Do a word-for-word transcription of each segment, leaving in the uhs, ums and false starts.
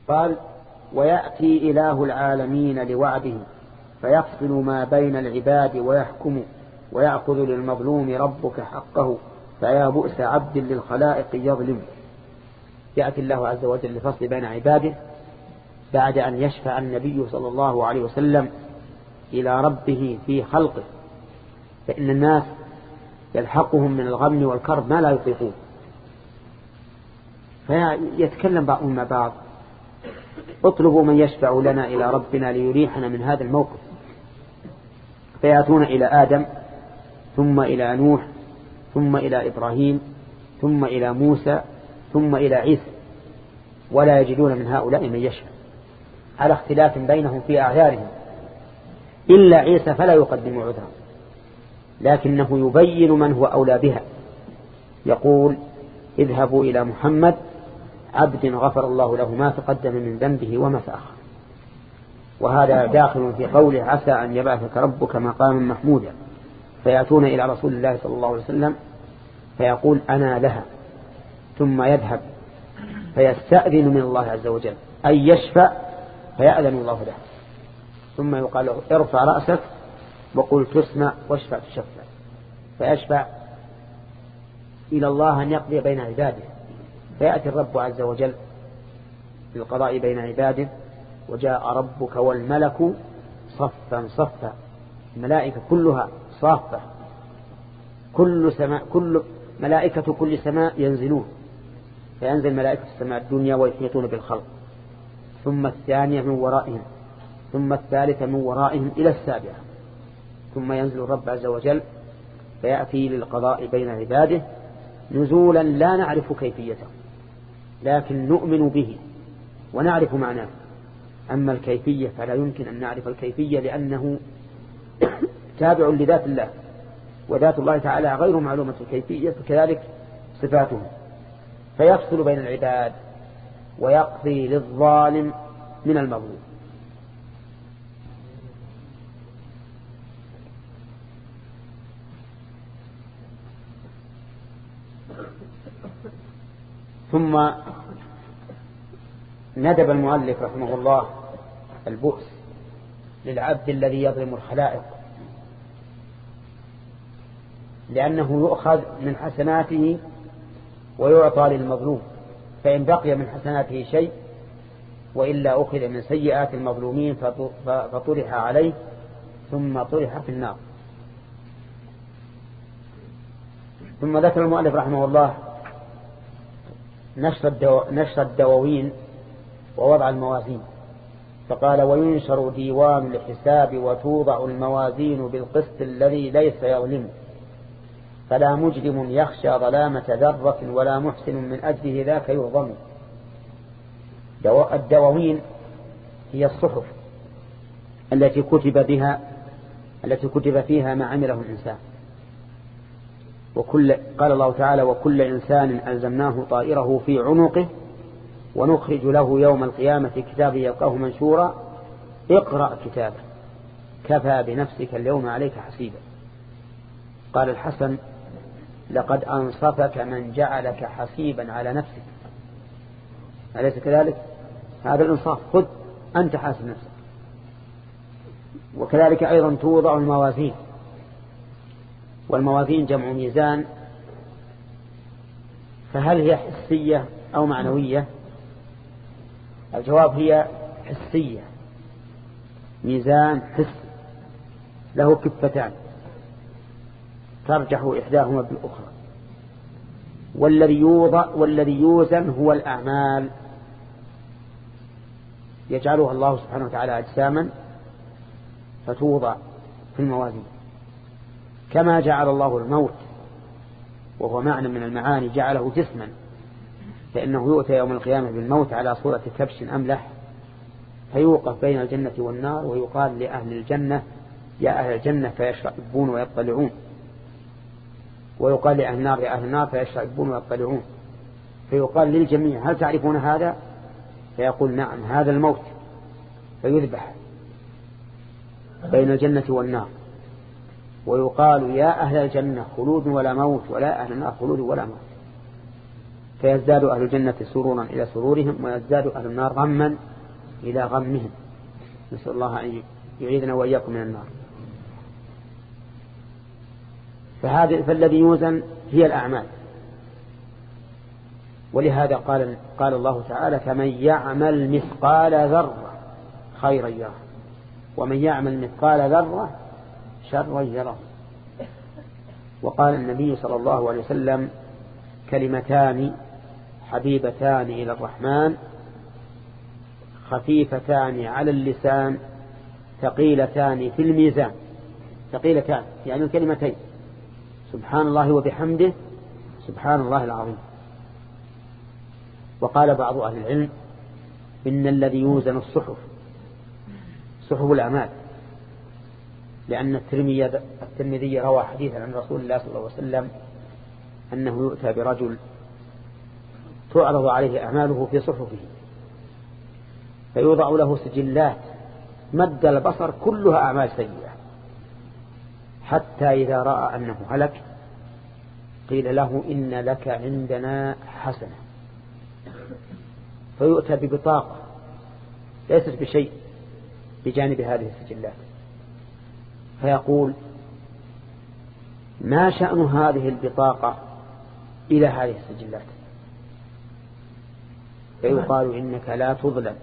قال ويأتي إله العالمين لوعده فيفصل ما بين العباد ويحكم ويأخذ للمظلوم ربك حقه فيا بؤس عبد للخلائق يظلم. يأتي الله عز وجل لفصل بين عباده بعد أن يشفع النبي صلى الله عليه وسلم إلى ربه في خلقه، فإن الناس يلحقهم من الغم والكرب ما لا يطيقون، فيتكلم بعضهم مع بعض اطلبوا من يشفع لنا إلى ربنا ليريحنا من هذا الموقف، فيأتون إلى آدم ثم إلى نوح ثم إلى إبراهيم ثم إلى موسى ثم إلى عيسى، ولا يجدون من هؤلاء من يشفع على اختلاف بينهم في أعذارهم، إلا عيسى فلا يقدم عذرا، لكنه يبين من هو أولى بها، يقول اذهبوا إلى محمد عبد غفر الله له ما تقدم من ذنبه وما تأخر. وهذا داخل في قوله عسى أن يبعثك ربك مقاما محمودا، فيأتون إلى رسول الله صلى الله عليه وسلم فيقول أنا لها، ثم يذهب فيستأذن من الله عز وجل أن يشفع فيأذن الله له، ثم يقال له ارفع رأسك وقل تسمع واشفع تشفع، فيشفع إلى الله أن يقضي بين عباده، فيأتي الرب عز وجل بالقضاء بين عباده وجاء ربك والملك صفا صفا، الملائكة كلها صافة، كل سماء كل ملائكة كل سماء ينزلون، فينزل ملائكة السماء الدنيا ويحيطون بالخلق، ثم الثانية من ورائهم، ثم الثالثة من ورائهم إلى السابعة، ثم ينزل الرب عز وجل فيأتي للقضاء بين عباده نزولا لا نعرف كيفيته، لكن نؤمن به ونعرف معناه، أما الكيفية فلا يمكن أن نعرف الكيفية لأنه تابع لذات الله، وذات الله تعالى غير معلومة الكيفية، فكذلك صفاته. فيفصل بين العباد ويقضي للظالم من المظلوم. ثم ندب المؤلف رحمه الله البؤس للعبد الذي يظلم الخلائق، لأنه يؤخذ من حسناته ويعطى للمظلوم، فإن بقي من حسناته شيء وإلا أخذ من سيئات المظلومين فطرح عليه ثم طرح في النار. ثم ذكر المؤلف رحمه الله نشر, الدو... نشر الدواوين ووضع الموازين، فقال وينشر ديوان الحساب وتوضع الموازين بالقسط الذي ليس يظلم، فلا مجرم يخشى ظلامة ذرة ولا محسن من أجله ذاك يظلم. الدواوين هي الصحف التي كتب بها التي كتب فيها ما عمله الإنسان، وكل قال الله تعالى وكل إنسان ألزمناه طائره في عنقه ونخرج له يوم القيامة كتابا يلقاه منشورا اقرأ كتابه كفى بنفسك اليوم عليك حسيبا. قال الحسن لقد أنصفك من جعلك حسيبا على نفسك، أليس كذلك؟ هذا الإنصاف، خذ أنت حاسب نفسك. وكذلك أيضا توضع الموازين، والموازين جمع ميزان، فهل هي حسية أو معنوية؟ الجواب هي حسية، ميزان حسي له كفتان ترجح إحداهما بالأخرى، والذي يوضع والذي يوزن هو الأعمال، يجعلها الله سبحانه وتعالى أجساما فتوضع في الموازين، كما جعل الله الموت وهو معنى من المعاني جعله جسما، فإنه يؤتى يوم القيامة بالموت على صورة كبش أملح، فيوقف بين الجنة والنار ويقال لأهل الجنة يا أهل الجنة فيشربون ويطلعون، ويقال لأهل النار يا أهل النار فيشربون ويطلعون، فيقال للجميع هل تعرفون هذا؟ فيقول نعم هذا الموت، فيذبح بين الجنة والنار، ويقال يا أهل الجنة خلود ولا موت ولا أهل النار خلود ولا موت. فيزداد أهل الجنة سرورا إلى سرورهم ويزداد أهل النار غما إلى غمهم. نسأل الله أن يعيذنا وإياكم من النار. فهذا فالذي يوزن هي الأعمال. ولهذا قال قال الله تعالى فمن يعمل مثقال ذرة خيرا يره ومن يعمل مثقال ذرة شرا يره. وقال النبي صلى الله عليه وسلم كلمتان حبيبتان إلى الرحمن خفيفتان على اللسان ثقيلتان في الميزان. ثقيلتان يعني الكلمتين سبحان الله وبحمده سبحان الله العظيم. وقال بعض أهل العلم إن الذي يوزن الصحف صحف الأعمال، لأن الترمذي روى حديثا عن رسول الله صلى الله عليه وسلم أنه يؤتى برجل تعرض عليه أعماله في صحفه فيوضع له سجلات مد البصر كلها أعمال سيئة، حتى إذا رأى أنه هلك قيل له إن لك عندنا حسنة، فيؤتى ببطاقة ليست بشيء بجانب هذه السجلات، فيقول ما شأن هذه البطاقة إلى هذه السجلات؟ فيقال إنك لا تظلم،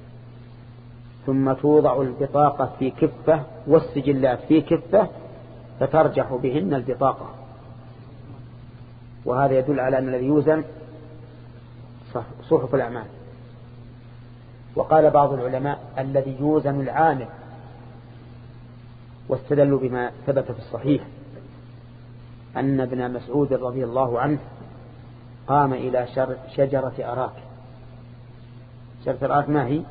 ثم توضع البطاقة في كفة والسجلات في كفة فترجح بهن البطاقة. وهذا يدل على أن الذي يوزن صحف الأعمال. وقال بعض العلماء الذي يوزن العامل، واستدلوا بما ثبت في الصحيح أن ابن مسعود رضي الله عنه قام إلى شجرة أراك. شجرة أراك ما هي؟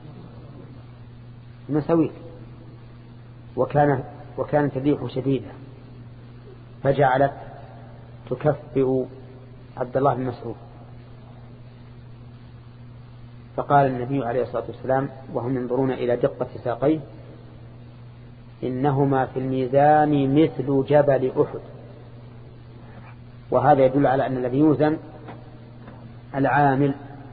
مساويك، وكان وكانت الريح شديدة فجعلت تكفئ عبد الله بن مسعود، فقال النبي عليه الصلاة والسلام وهم ينظرون إلى دقة ساقيه إنهما في الميزان مثل جبل أحد. وهذا يدل على أن الذي يوزن العامل.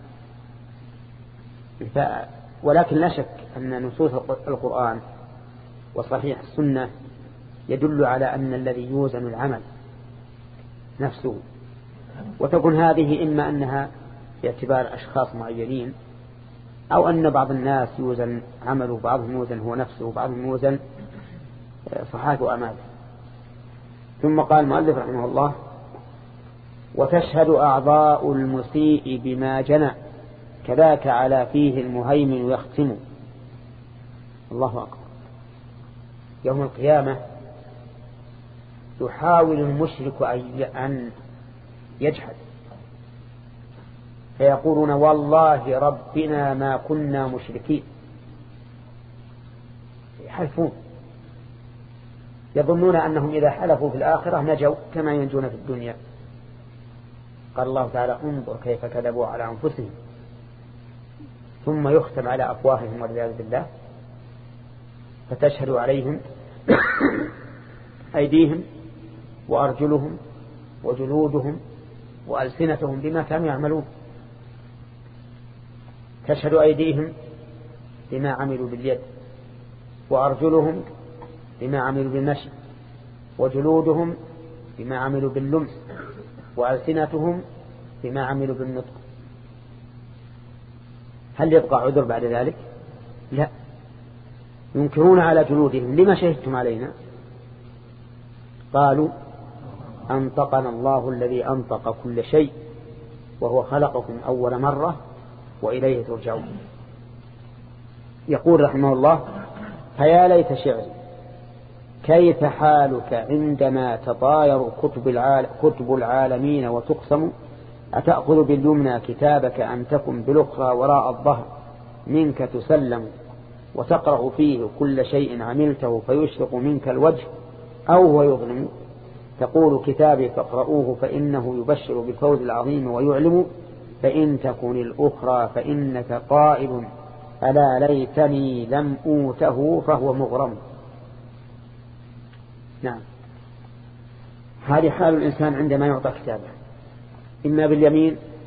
ولكن لا شك أن نصوص القرآن وصحيح السنة يدل على أن الذي يوزن العمل نفسه، وتكون هذه إما أنها باعتبار أشخاص معينين، أو أن بعض الناس يوزن عمله بعضهم يوزن هو نفسه وبعضهم يوزن صحائف أعماله. ثم قال المؤلف رحمه الله وتشهد أعضاء المسيء بما جنى كذاك على فيه المهيمن يختم. الله أكبر. يوم القيامة يحاول المشرك أن يجحد فيقولون والله ربنا ما كنا مشركين، يحلفون يظنون أنهم إذا حلفوا في الآخرة نجوا كما ينجون في الدنيا. قال الله تعالى انظر كيف كذبوا على أنفسهم ثم يختم على أفواههم والعياذ بالله فتشهد عليهم أيديهم وأرجلهم وجلودهم وألسنتهم بما كانوا يعملون. تشهد أيديهم بما عملوا باليد، وأرجلهم بما عملوا بالمشي، وجلودهم بما عملوا باللمس، وألسنتهم بما عملوا بالنطق. هل يبقى عذر بعد ذلك؟ لا. ينكرون على جلودهم لما شهدتم علينا؟ قالوا أنطقنا الله الذي أنطق كل شيء وهو خلقكم أول مرة وإليه ترجعون. يقول رحمه الله فيا ليت شعري كيف حالك عندما تطاير كتب, العال كتب العالمين وتقسم أتأخذ باليمنى كتابك أن تكن بالأخرى وراء الظهر منك تسلم وتقرأ فيه كل شيء عملته فيشرق منك الوجه أو هو يظلم تقول كتابي فاقرؤوه فإنه يبشر بالفوز العظيم ويعلم فإن تكن الأخرى فإنك قائل ألا ليتني لم أوته فهو مغرم. نعم، هذه حال الإنسان عندما يعطى كتابه إما باليمين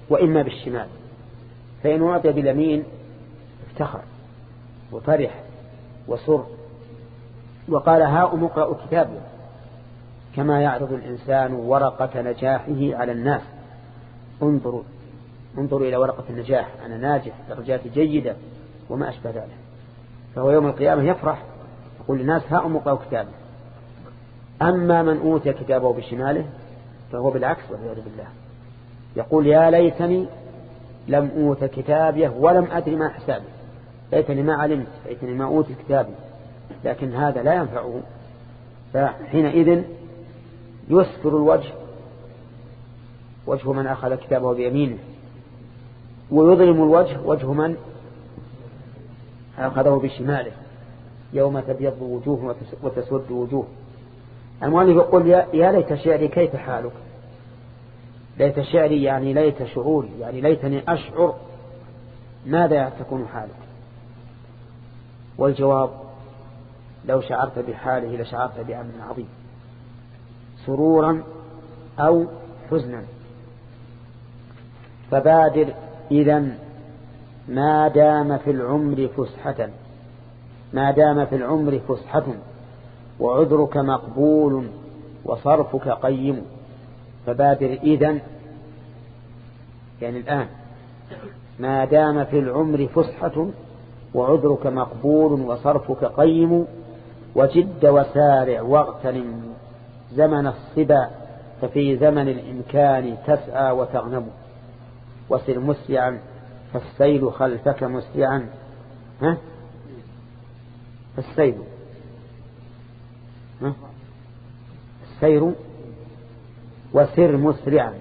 وإما بالشمال، فإن أعطي باليمين افتخر وفرح وسر وقال هاؤم اقرأوا كتابي، كما يعرض الإنسان ورقة نجاحه على الناس، انظروا انظروا إلى ورقة النجاح، أنا ناجح درجات جيدة وما أشبه ذلك. فهو يوم القيامة يفرح يقول للناس هاؤم اقرأوا كتابي. أما من أوتي كتابه بشماله فهو بالعكس والعياذ بالله، يقول يا ليتني لم أوت كتابيه ولم أدري ما حسابي، ليتني ما علمت، ليتني ما أوت كتابي. لكن هذا لا ينفعه، فحينئذ يسفر الوجه وجه من أخذ كتابه بيمينه، ويظلم الوجه وجه من أخذه بشماله، يوم تبيض وجوه وتسود وجوه. المؤلف يقول يا ليت شعري كيف حالك، ليت شعري يعني ليت شعوري، يعني ليتني أشعر ماذا تكون حالك. والجواب لو شعرت بحاله لشعرت بأمر عظيم، سرورا أو حزنا. فبادر إذن ما دام في العمر فسحة، ما دام في العمر فسحة وعذرك مقبول وصرفك قيم. فبادر إذن يعني الآن، ما دام في العمر فسحة وعذرك مقبول وصرفك قيم، وجد وسارع واغتنم زمن الصبا، ففي زمن الإمكان تسعى وتغنم. وسر مسرعا فالسيل خلفك مسرعا، ها السيل ها السير، وسر مسرعا،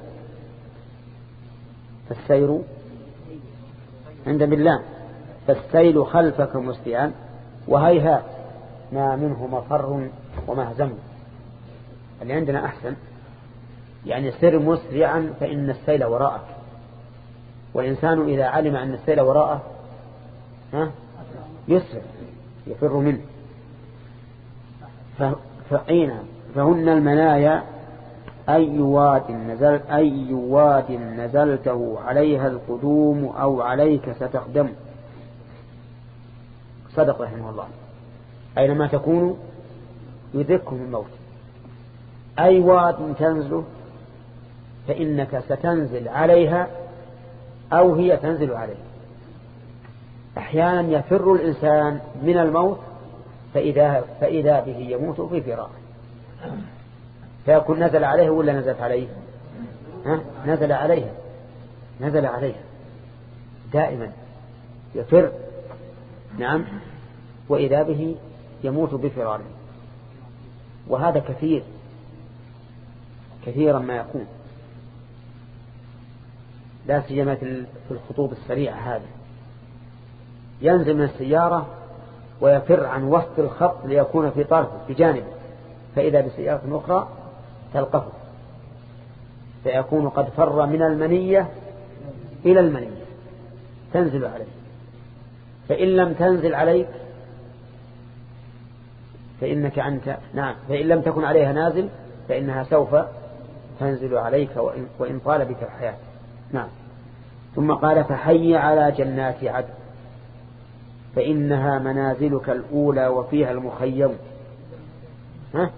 فالسير عند بالله، فالسيل خلفك مسرعا، وهيهات ما منه مفر ومهزم. اللي عندنا أحسن، يعني سر مسرعا فإن السيل وراءك، والإنسان إذا علم أن السيل وراءه ها يسرع يفر منه. فحين فهن المنايا أي واد نزل أي واد نزلته عليها القدوم أو عليك ستقدم. صدق رحمه الله، أينما تكونوا يدرككم الموت. أي واد تنزله فإنك ستنزل عليها أو هي تنزل عليه. أحيانا يفر الإنسان من الموت فإذا, فإذا به يموت في فراق، فيكون نزل عليه ولا نزلت عليه؟ ها؟ نزل عليها نزل عليها دائما يفر، نعم، وإذا به يموت بفراره. وهذا كثير كثيرا ما يكون، لا سيما في الخطوط السريعة. هذا ينزل من السيارة ويفر عن وسط الخط ليكون في طرفه في جانبه، فإذا بسيارة أخرى تلقفه، فيكون قد فر من المنية إلى المنية تنزل عليه. فإن لم تنزل عليك فإنك أنت نعم فإن لم تكن عليها نازل فإنها سوف تنزل عليك وإن, وإن طال بك الحياة. نعم. ثم قال فحي على جنات عدن فإنها منازلك الأولى وفيها المخيم. ها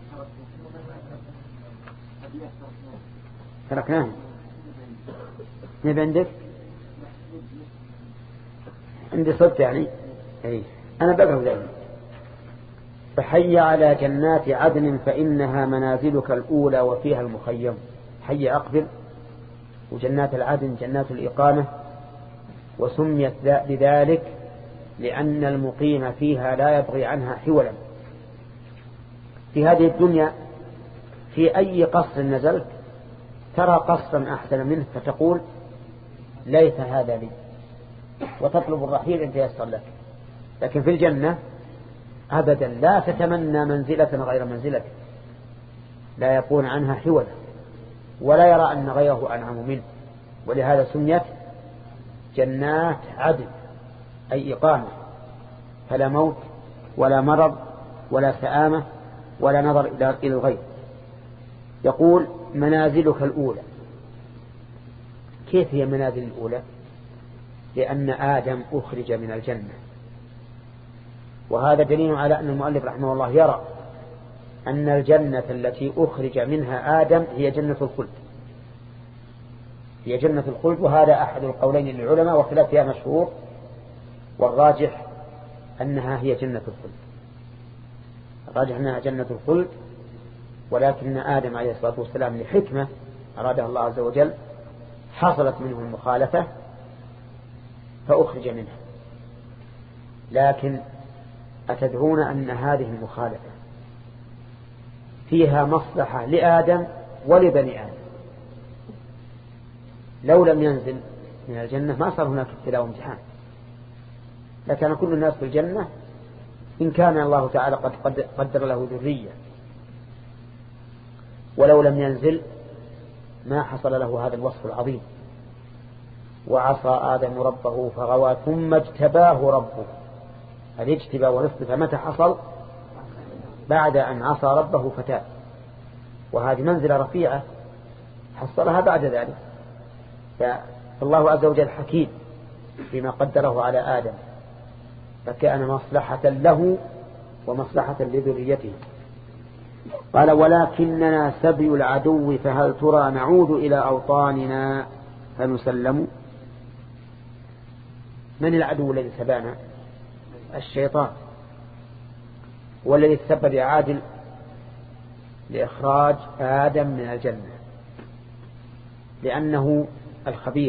تركناه نبي عندك عندي صوت يعني أي أنا بقرأ ذلك. فحي على جنات عدن فإنها منازلك الأولى وفيها المخيم. حي أقبل، وجنات العدن جنات الإقامة، وسميت بذلك لأن المقيم فيها لا يبغي عنها حولا. في هذه الدنيا في أي قصر نزلت ترى قصرا أحسن منه فتقول ليت هذا لي، وتطلب الرحيل إن تيسر لك. لكن في الجنة أبدا لا تتمنى منزلة غير منزلته، لا يكون عنها حولا ولا يرى أن غيره أنعم منه. ولهذا سميت جنات عدن أي إقامة، فلا موت ولا مرض ولا سآمة ولا نظر إلى الغير. يقول منازلك الأولى، كيف هي منازل الأولى؟ لأن آدم أخرج من الجنة، وهذا دليل على أن المؤلف رحمه الله يرى أن الجنة التي أخرج منها آدم هي جنة الخلد، هي جنة الخلد. وهذا أحد القولين للعلماء وخلاف فيها مشهور، والراجح أنها هي جنة الخلد، الراجح أنها جنة الخلد. ولكن آدم عليه الصلاة والسلام لحكمة أرادها الله عز وجل حصلت منه المخالفة فأخرج منها. لكن أتدرون أن هذه المخالفة فيها مصلحة لآدم ولبني آدم؟ لو لم ينزل من الجنة ما صار هناك ابتلاء وامتحان، لكان كل الناس في الجنة إن كان الله تعالى قد قدر له ذرية. ولو لم ينزل ما حصل له هذا الوصف العظيم. وعصى آدم ربه فغوى ثم اجتباه ربه. الاجتباء والاصطفاء متى حصل؟ بعد أن عصى ربه فتاب، وهذه منزلة رفيعة حصلها بعد ذلك. فالله عز وجل حكيم بما قدره على آدم، فكان مصلحة له ومصلحة لذريته. قال ولكننا سبي العدو فهل ترى نعود إلى أوطاننا فنسلم. من العدو الذي سبانا؟ الشيطان، والذي تسبب عادل لإخراج آدم من الجنة، لأنه الخبيث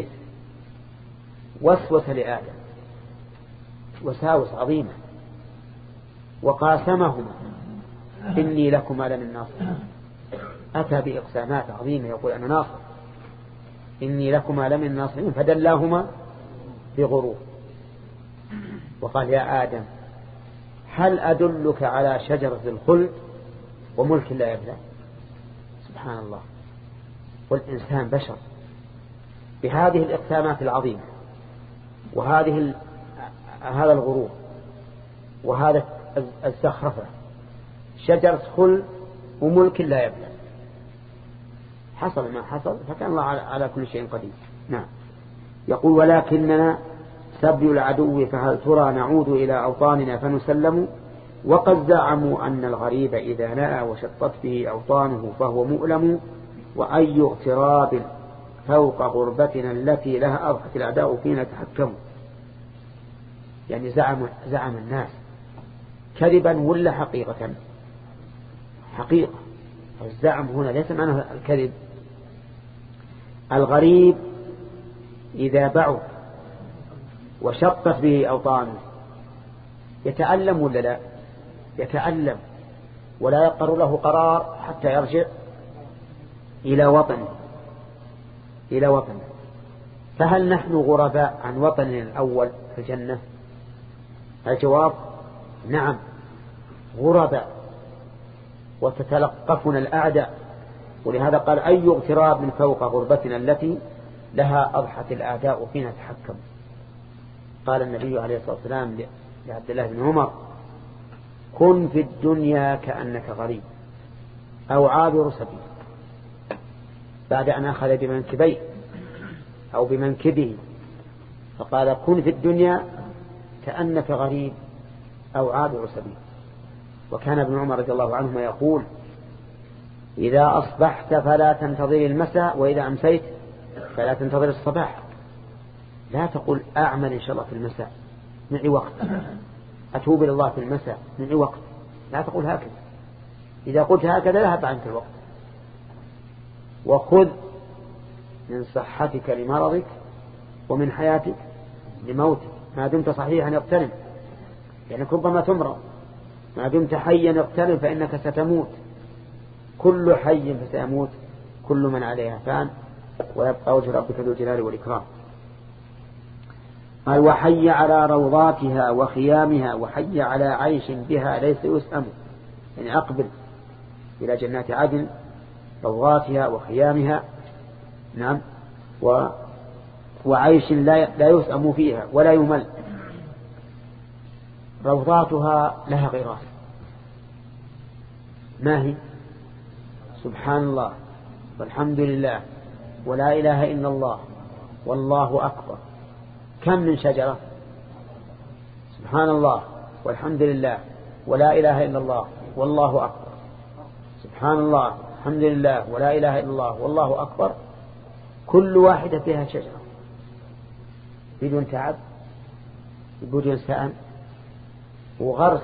وسوس لآدم وساوس عظيمة وقاسمهما إني لكما لمن الناصحين. أتى بإقسامات عظيمة يقول أنا ناصح، إني لكما لمن الناصحين، فدلاهما بغرور وقال يا آدم هل أدلك على شجرة الخلد وملك لا يبلى. سبحان الله. والإنسان بشر بهذه الإقسامات العظيمة وهذه هذا الغرور وهذا الزخرفة، شجرة خلد وملك لا يبلى، حصل ما حصل، فكان الله على كل شيء قدير. نعم. يقول ولكننا سبي العدو فهل ترى نعود إلى أوطاننا فنسلم. وقد زعموا أن الغريب إذا نأى وشطت به أوطانه فهو مؤلم، وأي اغتراب فوق غربتنا التي لها أضحت الأعداء فينا تحكموا. يعني زعم, زعم الناس كذبا ولا حقيقة؟ حقيقة. الزعم هنا ليس معنى الكذب. الغريب إذا بعد وشطت به أوطانه يتألم ولا لا؟ يتألم، ولا يقر له قرار حتى يرجع إلى وطنه إلى وطنه. فهل نحن غرباء عن وطننا الأول في الجنة؟ الجواب نعم غرباء، وتتلقفنا الأعداء. ولهذا قال أي اغتراب من فوق غربتنا التي لها أضحت الأعداء فينا تحكم. قال النبي عليه الصلاة والسلام لعبد الله بن عمر كن في الدنيا كأنك غريب أو عابر سبيل، بعد أن أخذ بمنكبيه أو بمنكبه، فقال كن في الدنيا كأنك غريب أو عابر سبيل. وكان ابن عمر رضي الله عنهما يقول إذا أصبحت فلا تنتظر المساء، وإذا أمسيت فلا تنتظر الصباح. لا تقول أعمل إن شاء الله في المساء معي وقت، أتوب إلى الله في المساء معي وقت. لا تقول هكذا. إذا قلت هكذا ذهب عنك الوقت. وخذ من صحتك لمرضك ومن حياتك لموتك. ما دمت صحيحا اغتنم، يعني ربما تمرض. ما دمت حيا اغتنم فإنك ستموت. كل حي فسيموت، كل من عليها فان، ويبقى وجه ربك ذو الجلال والإكرام. قال وحي على روضاتها وخيامها وحي على عيش بها ليس يسأم. يعني أقبل إلى جنات عدن، روضاتها وخيامها، نعم، و وعيش لا يسأم فيها ولا يمل. روضاتها لها غراس. ما هي؟ سبحان الله والحمد لله ولا إله إلا الله والله أكبر. كم من شجرة؟ سبحان الله والحمد لله ولا إله إلا الله والله أكبر. سبحان الله الحمد لله ولا إله إلا الله والله أكبر. كل واحدة فيها شجرة بدون تعب بدون سأم، وغرس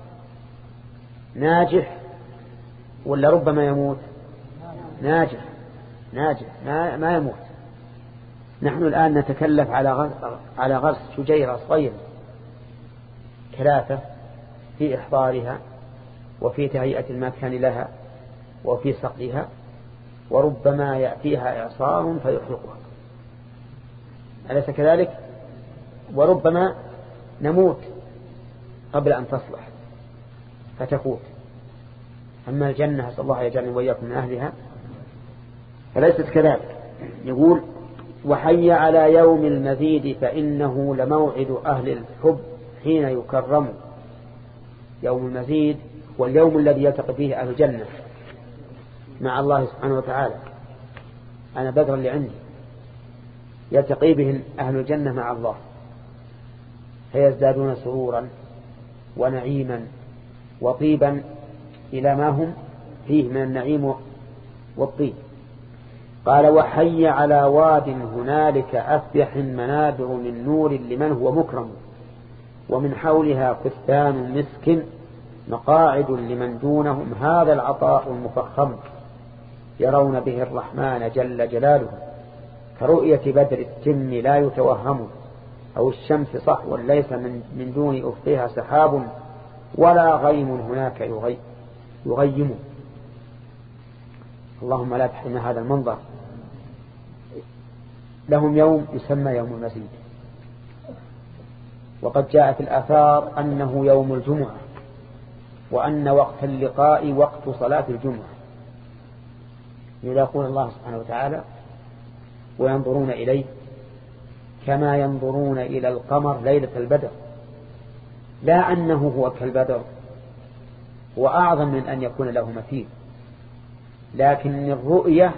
ناجح ولا ربما يموت؟ ناجح ناجح ما يموت. نحن الآن نتكلف على على غرس شجيرة صغيرة ثلاثة في إحضارها وفي تهيئة المكان لها وفي سقيها، وربما يأتيها إعصار فيحرقها، أليس كذلك؟ وربما نموت قبل أن تصلح فتفوت. أما الجنة أسأل الله يجعلني وإياكم من أهلها فليست كذلك. يقول وحي على يوم المزيد فإنه لموعد أهل الحب حين يكرم. يوم المزيد واليوم الذي يلتقي فيه أهل الجنة مع الله سبحانه وتعالى. أنا بدر اللي عندي يلتقي به أهل الجنة مع الله فيزدادون سرورا ونعيما وطيبا إلى ما هم فيه من النعيم والطيب. قال وحي على واد هنالك أفيح منابر من نور لمن هو مكرم، ومن حولها كثان مسك مقاعد لمن دونهم، هذا العطاء المفخم يرون به الرحمن جل جلاله، كرؤية بدر التم لا يتوهم، أو الشمس صحوا ليس من, من دون أفقها سحاب، ولا غيم هناك يغي يغيم. اللهم لا تحرمنا هذا المنظر. لهم يوم يسمى يوم المزيد، وقد جاء في الآثار أنه يوم الجمعة، وأن وقت اللقاء وقت صلاة الجمعة، يلاقون الله سبحانه وتعالى وينظرون إليه كما ينظرون إلى القمر ليلة البدر، لا أنه هو كالبدر وأعظم من أن يكون له مثيل، لكن الرؤية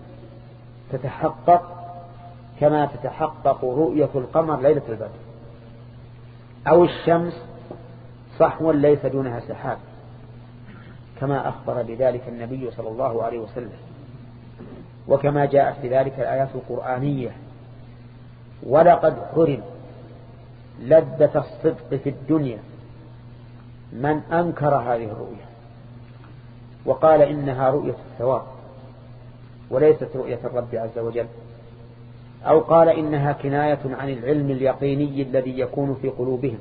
تتحقق كما تتحقق رؤية القمر ليلة البدر، أو الشمس صحوا ليس دونها سحاب، كما أخبر بذلك النبي صلى الله عليه وسلم، وكما جاءت بذلك الآيات القرآنية. ولقد حرم لذة الصدق في الدنيا من أنكر هذه الرؤية وقال إنها رؤية الثواب وليست رؤية الرب عز وجل، أو قال إنها كناية عن العلم اليقيني الذي يكون في قلوبهم.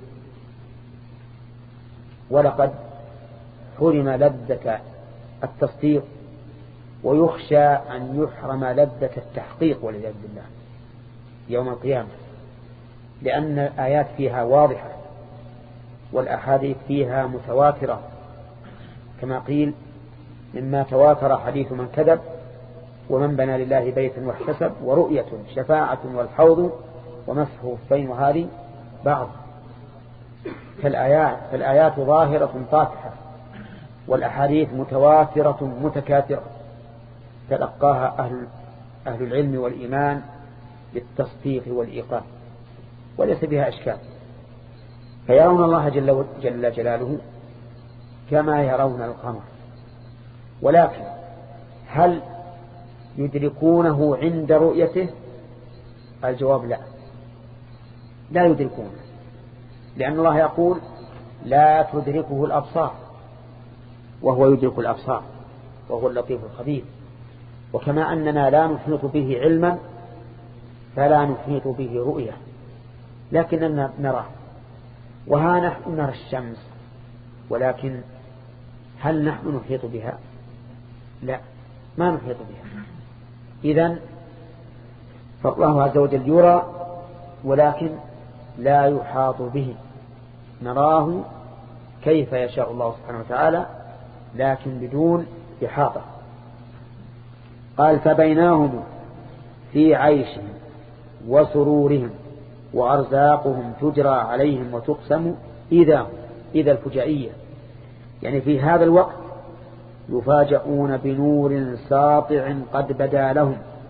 ولقد حرم لذة التصديق، ويخشى أن يحرم لذة التحقيق والعياذ بالله يوم القيامة، لأن الآيات فيها واضحة والأحاديث فيها متواترة، كما قيل مما تواتر حديث من كذب ومن بنى لله بيتا واحتسب، ورؤية شفاعة والحوض ومسح الخفين، وهذه بعض. فالآيات, فالآيات ظاهرة فاتحة، والأحاديث متواترة متكاثرة تلقاها أهل, أهل العلم والإيمان بالتصديق والإيقان، وليس بها أشكال. فيرون الله جل, جل جلاله كما يرون القمر، ولكن هل يدركونه عند رؤيته؟ الجواب لا، لا يدركونه، لأن الله يقول لا تدركه الأبصار وهو يدرك الأبصار وهو اللطيف الخبير. وكما أننا لا نحيط به علما فلا نحيط به رؤية، لكننا نراه. وها نحن نرى الشمس، ولكن هل نحن نحيط بها؟ لا، ما نحيط بها. إذن فالله عز وجل يرى ولكن لا يحاط به، نراه كيف يشاء الله سبحانه وتعالى لكن بدون إحاطة. قال فبيناهم في عيشهم وسرورهم وأرزاقهم تجرى عليهم وتقسم إذا إذا الفجائية، يعني في هذا الوقت يفاجؤون بنور ساطع قد بدا لهم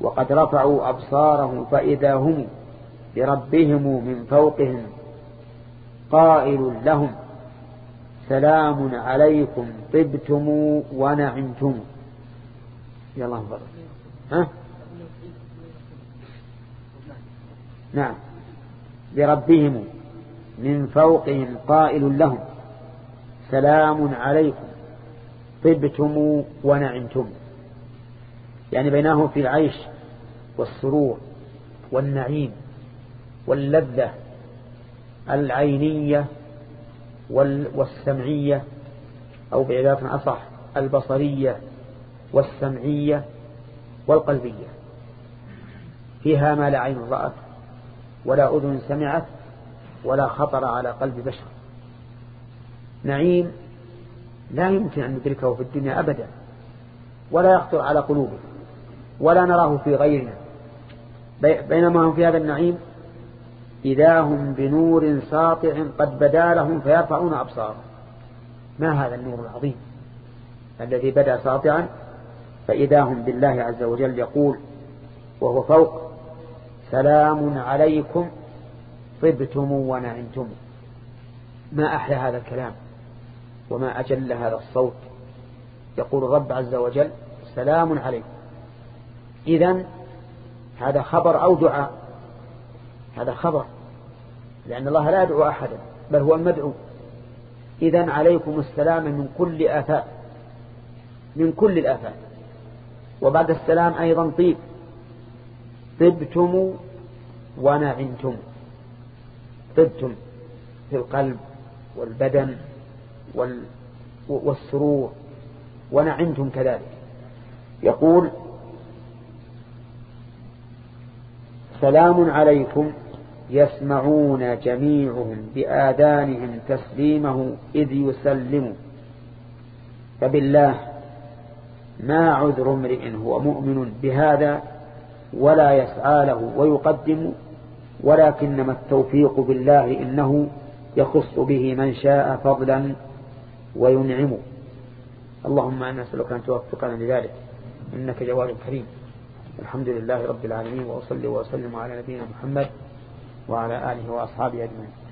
وقد رفعوا أبصارهم فإذا هم بربهم من فوقهم قائل لهم سلام عليكم طبتم ونعمتم. يا الله فضل. ها؟ نعم، بربهم من فوقهم قائل لهم سلام عليكم طبتم ونعمتم، يعني بينهم في العيش والسرور والنعيم واللذة العينية والسمعية، أو بعبارة أصح البصرية والسمعية والقلبية، فيها ما لا عين رأت ولا أذن سمعت ولا خطر على قلب بشر. نعيم لا يمكن أن ندركه في الدنيا أبدا، ولا يخطر على قلوبنا، ولا نراه في غيرنا، بينما هم في هذا النعيم إذا هم بنور ساطع قد بدا لهم فيرفعون أبصارهم. ما هذا النور العظيم الذي بدا ساطعا؟ فإذا هم بالله عز وجل يقول وهو فوق سلام عليكم طبتم ونعمتم. ما أحلى هذا الكلام وما أجل هذا الصوت. يقول الرب عز وجل سلام عليكم. إذن هذا خبر أو دعاء؟ هذا خبر، لأن الله لا يدعو أحدا بل هو المدعو. إذن عليكم السلام من كل آفات، من كل الآفات. وبعد السلام أيضا طيب، طبتم ونعمتم. طبتم في القلب والبدن والسرور، ونعمتم كذلك. يقول سلام عليكم يسمعون جميعهم بآذانهم تسليمه إذ يسلموا. فبالله ما عذر امرئ هو مؤمن بهذا ولا يسعى له ويقدم، ولكنما التوفيق بالله إنه يخص به من شاء فضلا وينعم. اللهم أنا نسألك أن توفقنا لذلك إنك جواد كريم. الحمد لله رب العالمين، وأصلي وأسلم على نبينا محمد وعلى آله وأصحابه أجمعين.